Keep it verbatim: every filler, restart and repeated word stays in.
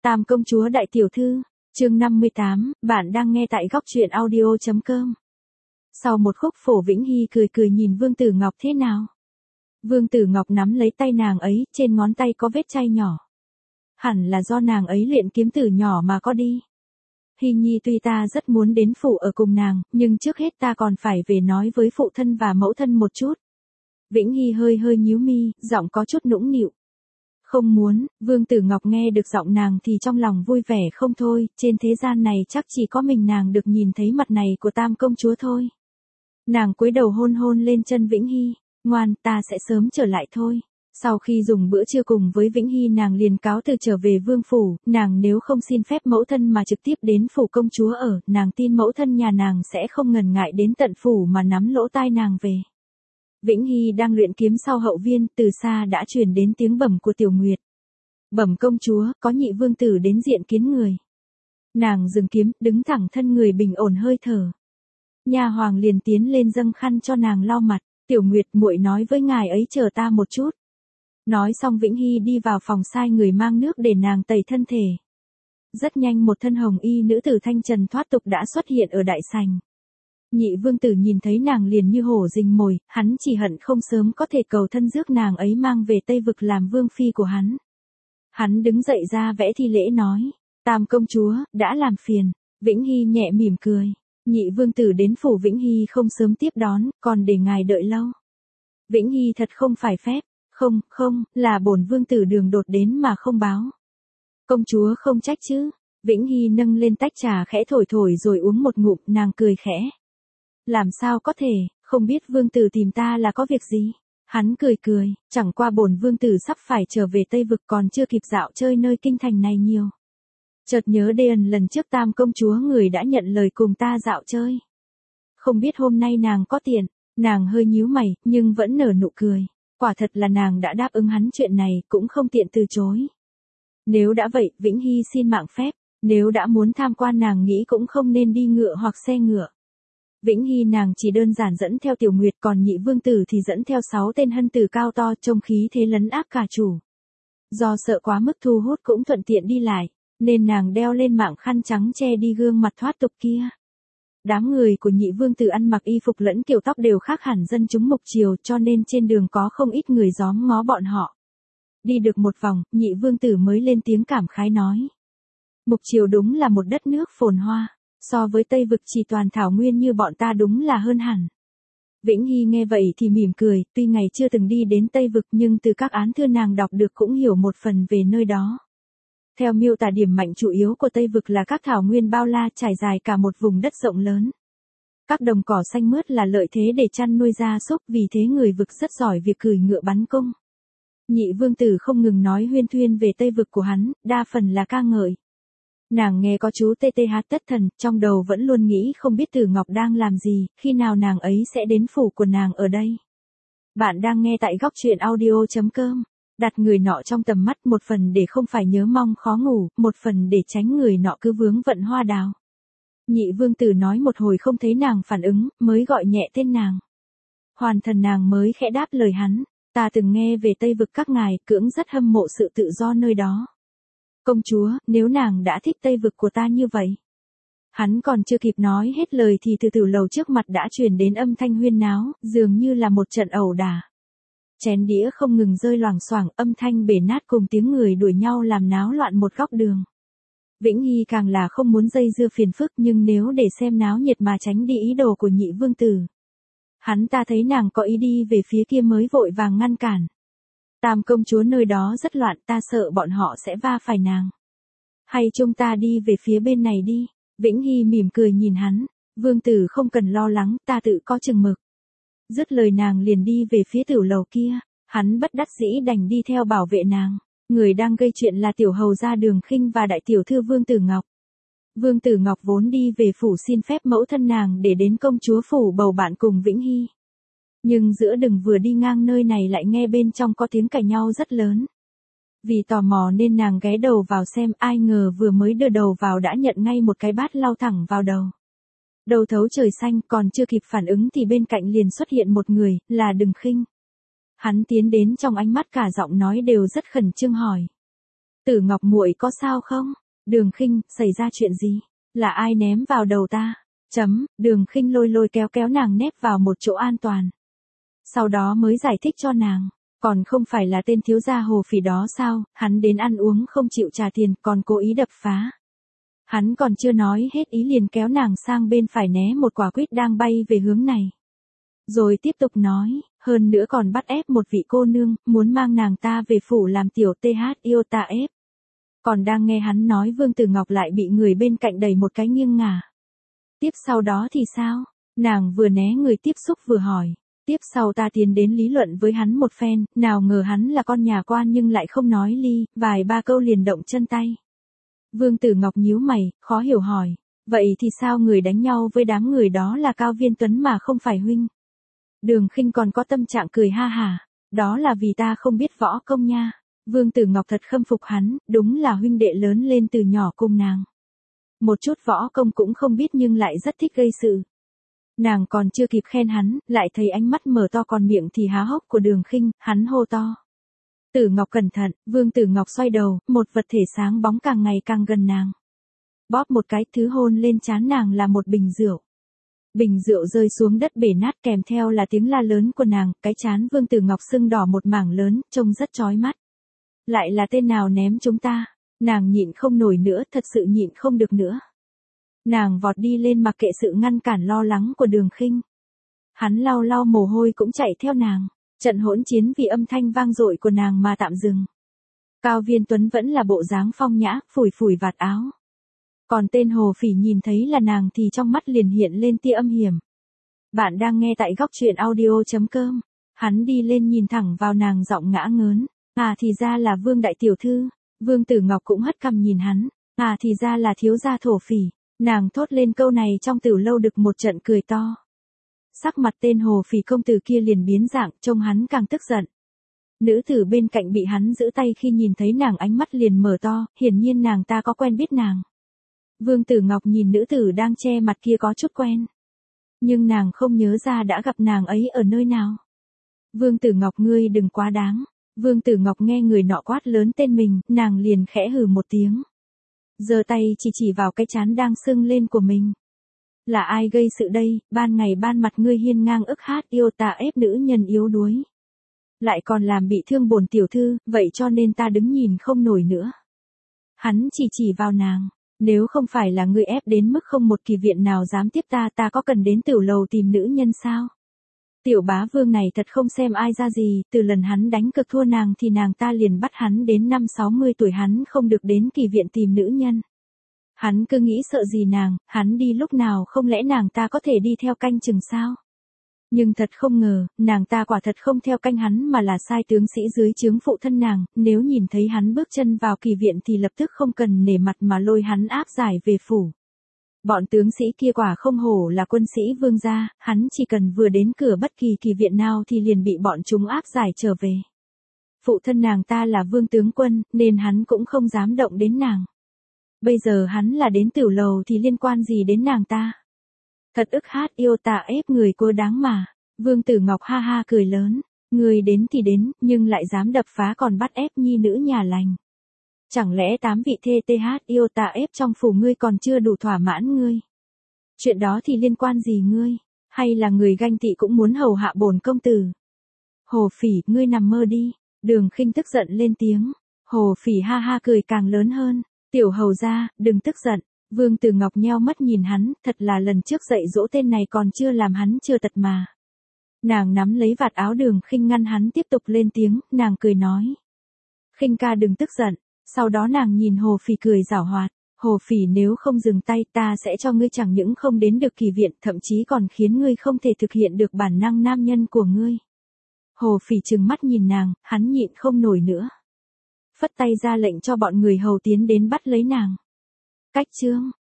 Tam công chúa đại tiểu thư, chương năm mươi tám, bạn đang nghe tại góc truyện audio chấm com. Sau một khúc Phổ Vĩnh Hy cười cười nhìn Vương Tử Ngọc thế nào. Vương Tử Ngọc nắm lấy tay nàng ấy, trên ngón tay có vết chai nhỏ. Hẳn là do nàng ấy luyện kiếm từ nhỏ mà có đi. Hy Nhi tuy ta rất muốn đến phủ ở cùng nàng, nhưng trước hết ta còn phải về nói với phụ thân và mẫu thân một chút. Vĩnh Hy hơi hơi nhíu mi, giọng có chút nũng nịu. Không muốn, Vương Tử Ngọc nghe được giọng nàng thì trong lòng vui vẻ không thôi, trên thế gian này chắc chỉ có mình nàng được nhìn thấy mặt này của Tam công chúa thôi. Nàng cúi đầu hôn hôn lên chân Vĩnh Hy, ngoan, ta sẽ sớm trở lại thôi. Sau khi dùng bữa trưa cùng với Vĩnh Hy nàng liền cáo từ trở về vương phủ, nàng nếu không xin phép mẫu thân mà trực tiếp đến phủ công chúa ở, nàng tin mẫu thân nhà nàng sẽ không ngần ngại đến tận phủ mà nắm lỗ tai nàng về. Vĩnh Hy đang luyện kiếm sau hậu viên, từ xa đã truyền đến tiếng bẩm của Tiểu Nguyệt. Bẩm công chúa, có nhị vương tử đến diện kiến người. Nàng dừng kiếm, đứng thẳng thân người bình ổn hơi thở. Nha hoàng liền tiến lên dâng khăn cho nàng lau mặt. Tiểu Nguyệt, muội nói với ngài ấy chờ ta một chút. Nói xong Vĩnh Hy đi vào phòng sai người mang nước để nàng tẩy thân thể. Rất nhanh một thân hồng y nữ tử thanh trần thoát tục đã xuất hiện ở đại sảnh. Nhị vương tử nhìn thấy nàng liền như hổ rình mồi, hắn chỉ hận không sớm có thể cầu thân rước nàng ấy mang về Tây Vực làm vương phi của hắn. Hắn đứng dậy ra vẽ thi lễ nói, Tam công chúa, đã làm phiền. Vĩnh Hy nhẹ mỉm cười. Nhị vương tử đến phủ Vĩnh Hy không sớm tiếp đón, còn để ngài đợi lâu. Vĩnh Hy thật không phải phép, không, không, là bổn vương tử đường đột đến mà không báo. Công chúa không trách chứ. Vĩnh Hy nâng lên tách trà khẽ thổi thổi rồi uống một ngụm, nàng cười khẽ. Làm sao có thể, không biết vương tử tìm ta là có việc gì? Hắn cười cười, chẳng qua bổn vương tử sắp phải trở về Tây Vực còn chưa kịp dạo chơi nơi kinh thành này nhiều. Chợt nhớ Đền lần trước Tam công chúa người đã nhận lời cùng ta dạo chơi. Không biết hôm nay nàng có tiện, nàng hơi nhíu mày, nhưng vẫn nở nụ cười. Quả thật là nàng đã đáp ứng hắn chuyện này, cũng không tiện từ chối. Nếu đã vậy, Vĩnh Hy xin mạng phép, nếu đã muốn tham quan nàng nghĩ cũng không nên đi ngựa hoặc xe ngựa. Vĩnh Hy nàng chỉ đơn giản dẫn theo Tiểu Nguyệt, còn nhị vương tử thì dẫn theo sáu tên hân tử cao to trông khí thế lấn áp cả chủ. Do sợ quá mức thu hút cũng thuận tiện đi lại, nên nàng đeo lên mạng khăn trắng che đi gương mặt thoát tục kia. Đám người của nhị vương tử ăn mặc y phục lẫn kiểu tóc đều khác hẳn dân chúng mục triều, cho nên trên đường có không ít người gióm ngó bọn họ. Đi được một vòng, nhị vương tử mới lên tiếng cảm khái nói. Mục triều đúng là một đất nước phồn hoa. So với Tây Vực chỉ toàn thảo nguyên như bọn ta đúng là hơn hẳn. Vĩnh Hy nghe vậy thì mỉm cười, tuy ngày chưa từng đi đến Tây Vực nhưng từ các án thư nàng đọc được cũng hiểu một phần về nơi đó. Theo miêu tả điểm mạnh chủ yếu của Tây Vực là các thảo nguyên bao la trải dài cả một vùng đất rộng lớn. Các đồng cỏ xanh mướt là lợi thế để chăn nuôi gia súc, vì thế người Vực rất giỏi việc cưỡi ngựa bắn cung. Nhị vương tử không ngừng nói huyên thuyên về Tây Vực của hắn, đa phần là ca ngợi. Nàng nghe có chú tê tê hát tất thần, trong đầu vẫn luôn nghĩ không biết Tử Ngọc đang làm gì, khi nào nàng ấy sẽ đến phủ của nàng ở đây. Bạn đang nghe tại góc truyện audio chấm com. Đặt người nọ trong tầm mắt, một phần để không phải nhớ mong khó ngủ, một phần để tránh người nọ cứ vướng vận hoa đào. Nhị vương tử nói một hồi không thấy nàng phản ứng, mới gọi nhẹ tên nàng. Hoàn thần nàng mới khẽ đáp lời hắn, ta từng nghe về Tây Vực các ngài, cưỡng rất hâm mộ sự tự do nơi đó. Công chúa, nếu nàng đã thích Tây Vực của ta như vậy. Hắn còn chưa kịp nói hết lời thì từ tử lầu trước mặt đã truyền đến âm thanh huyên náo, dường như là một trận ẩu đả. Chén đĩa không ngừng rơi loảng xoảng, âm thanh bể nát cùng tiếng người đuổi nhau làm náo loạn một góc đường. Vĩnh Hy càng là không muốn dây dưa phiền phức, nhưng nếu để xem náo nhiệt mà tránh đi ý đồ của nhị vương tử. Hắn ta thấy nàng có ý đi về phía kia mới vội vàng ngăn cản. Tam công chúa nơi đó rất loạn, ta sợ bọn họ sẽ va phải nàng. Hay chúng ta đi về phía bên này đi. Vĩnh Hy mỉm cười nhìn hắn. Vương tử không cần lo lắng, ta tự có chừng mực. Dứt lời nàng liền đi về phía tiểu lầu kia. Hắn bất đắc dĩ đành đi theo bảo vệ nàng. Người đang gây chuyện là tiểu hầu gia Đường Khinh và đại tiểu thư Vương Tử Ngọc. Vương Tử Ngọc vốn đi về phủ xin phép mẫu thân nàng để đến công chúa phủ bầu bạn cùng Vĩnh Hy. Nhưng giữa đường vừa đi ngang nơi này lại nghe bên trong có tiếng cãi nhau rất lớn. Vì tò mò nên nàng ghé đầu vào xem, ai ngờ vừa mới đưa đầu vào đã nhận ngay một cái bát lao thẳng vào đầu. Đầu thấu trời xanh, còn chưa kịp phản ứng thì bên cạnh liền xuất hiện một người, là Đường Khinh. Hắn tiến đến, trong ánh mắt cả giọng nói đều rất khẩn trương hỏi. Tử Ngọc muội có sao không? Đường Khinh, xảy ra chuyện gì? Là ai ném vào đầu ta? Chấm, Đường Khinh lôi lôi kéo kéo nàng nép vào một chỗ an toàn. Sau đó mới giải thích cho nàng, còn không phải là tên thiếu gia Hồ Phỉ đó sao, hắn đến ăn uống không chịu trả tiền, còn cố ý đập phá. Hắn còn chưa nói hết ý liền kéo nàng sang bên phải né một quả quýt đang bay về hướng này. Rồi tiếp tục nói, hơn nữa còn bắt ép một vị cô nương, muốn mang nàng ta về phủ làm tiểu th yêu ta ép. Còn đang nghe hắn nói Vương Tử Ngọc lại bị người bên cạnh đẩy một cái nghiêng ngả. Tiếp sau đó thì sao? Nàng vừa né người tiếp xúc vừa hỏi. Tiếp sau ta tiến đến lý luận với hắn một phen, nào ngờ hắn là con nhà quan nhưng lại không nói ly, vài ba câu liền động chân tay. Vương Tử Ngọc nhíu mày, khó hiểu hỏi. Vậy thì sao người đánh nhau với đám người đó là Cao Viên Tuấn mà không phải huynh? Đường Khinh còn có tâm trạng cười ha hả. Đó là vì ta không biết võ công nha. Vương Tử Ngọc thật khâm phục hắn, đúng là huynh đệ lớn lên từ nhỏ cùng nàng. Một chút võ công cũng không biết nhưng lại rất thích gây sự. Nàng còn chưa kịp khen hắn, lại thấy ánh mắt mở to còn miệng thì há hốc của Đường Khinh, hắn hô to. Tử Ngọc cẩn thận, Vương Tử Ngọc xoay đầu, một vật thể sáng bóng càng ngày càng gần nàng. Bóp một cái, thứ hôn lên trán nàng là một bình rượu. Bình rượu rơi xuống đất bể nát kèm theo là tiếng la lớn của nàng, cái trán Vương Tử Ngọc sưng đỏ một mảng lớn, trông rất chói mắt. Lại là tên nào ném chúng ta? Nàng nhịn không nổi nữa, thật sự nhịn không được nữa. Nàng vọt đi lên mặc kệ sự ngăn cản lo lắng của Đường Khinh. Hắn lau lau mồ hôi cũng chạy theo nàng. Trận hỗn chiến vì âm thanh vang dội của nàng mà tạm dừng. Cao Viên Tuấn vẫn là bộ dáng phong nhã, phủi phủi vạt áo. Còn tên Hồ Phỉ nhìn thấy là nàng thì trong mắt liền hiện lên tia âm hiểm. Bạn đang nghe tại góc truyện audio chấm com. Hắn đi lên nhìn thẳng vào nàng giọng ngã ngớn. À thì ra là Vương đại tiểu thư. Vương Tử Ngọc cũng hất cằm nhìn hắn. À thì ra là thiếu gia thổ phỉ. Nàng thốt lên câu này trong Tử lâu được một trận cười to. Sắc mặt tên Hồ Phỉ công tử kia liền biến dạng, trông hắn càng tức giận. Nữ tử bên cạnh bị hắn giữ tay khi nhìn thấy nàng ánh mắt liền mở to, hiển nhiên nàng ta có quen biết nàng. Vương Tử Ngọc nhìn nữ tử đang che mặt kia có chút quen. Nhưng nàng không nhớ ra đã gặp nàng ấy ở nơi nào. Vương Tử Ngọc ngươi đừng quá đáng. Vương Tử Ngọc nghe người nọ quát lớn tên mình, nàng liền khẽ hừ một tiếng. Giơ tay chỉ chỉ vào cái trán đang sưng lên của mình. Là ai gây sự đây, ban ngày ban mặt ngươi hiên ngang ức hát yêu ta ép nữ nhân yếu đuối. Lại còn làm bị thương bổn tiểu thư, vậy cho nên ta đứng nhìn không nổi nữa. Hắn chỉ chỉ vào nàng, nếu không phải là ngươi ép đến mức không một kỳ viện nào dám tiếp ta ta có cần đến tiểu lầu tìm nữ nhân sao? Tiểu bá vương này thật không xem ai ra gì, từ lần hắn đánh cực thua nàng thì nàng ta liền bắt hắn đến năm sáu mươi tuổi hắn không được đến kỳ viện tìm nữ nhân. Hắn cứ nghĩ sợ gì nàng, hắn đi lúc nào không lẽ nàng ta có thể đi theo canh chừng sao? Nhưng thật không ngờ, nàng ta quả thật không theo canh hắn mà là sai tướng sĩ dưới trướng phụ thân nàng, nếu nhìn thấy hắn bước chân vào kỳ viện thì lập tức không cần nể mặt mà lôi hắn áp giải về phủ. Bọn tướng sĩ kia quả không hổ là quân sĩ vương gia, hắn chỉ cần vừa đến cửa bất kỳ kỳ viện nào thì liền bị bọn chúng áp giải trở về. Phụ thân nàng ta là vương tướng quân, nên hắn cũng không dám động đến nàng. Bây giờ hắn là đến tiểu lầu thì liên quan gì đến nàng ta? Thật ức hát yêu ta ép người cô đáng mà. Vương Tử Ngọc ha ha cười lớn. Người đến thì đến, nhưng lại dám đập phá còn bắt ép nhi nữ nhà lành. Chẳng lẽ tám vị thê th yêu ta ép trong phủ ngươi còn chưa đủ thỏa mãn ngươi? Chuyện đó thì liên quan gì ngươi? Hay là người ganh tị cũng muốn hầu hạ bổn công tử? Hồ Phỉ, ngươi nằm mơ đi. Đường Khinh tức giận lên tiếng. Hồ Phỉ ha ha cười càng lớn hơn. Tiểu hầu gia, đừng tức giận. Vương Tử Ngọc nheo mắt nhìn hắn, thật là lần trước dạy dỗ tên này còn chưa làm hắn chưa tật mà. Nàng nắm lấy vạt áo Đường Khinh ngăn hắn tiếp tục lên tiếng, nàng cười nói. Khinh ca đừng tức giận, sau đó nàng nhìn Hồ Phỉ cười giảo hoạt. Hồ Phỉ nếu không dừng tay ta sẽ cho ngươi chẳng những không đến được kỳ viện thậm chí còn khiến ngươi không thể thực hiện được bản năng nam nhân của ngươi. Hồ Phỉ trừng mắt nhìn nàng, hắn nhịn không nổi nữa. Phất tay ra lệnh cho bọn người hầu tiến đến bắt lấy nàng. Cách chương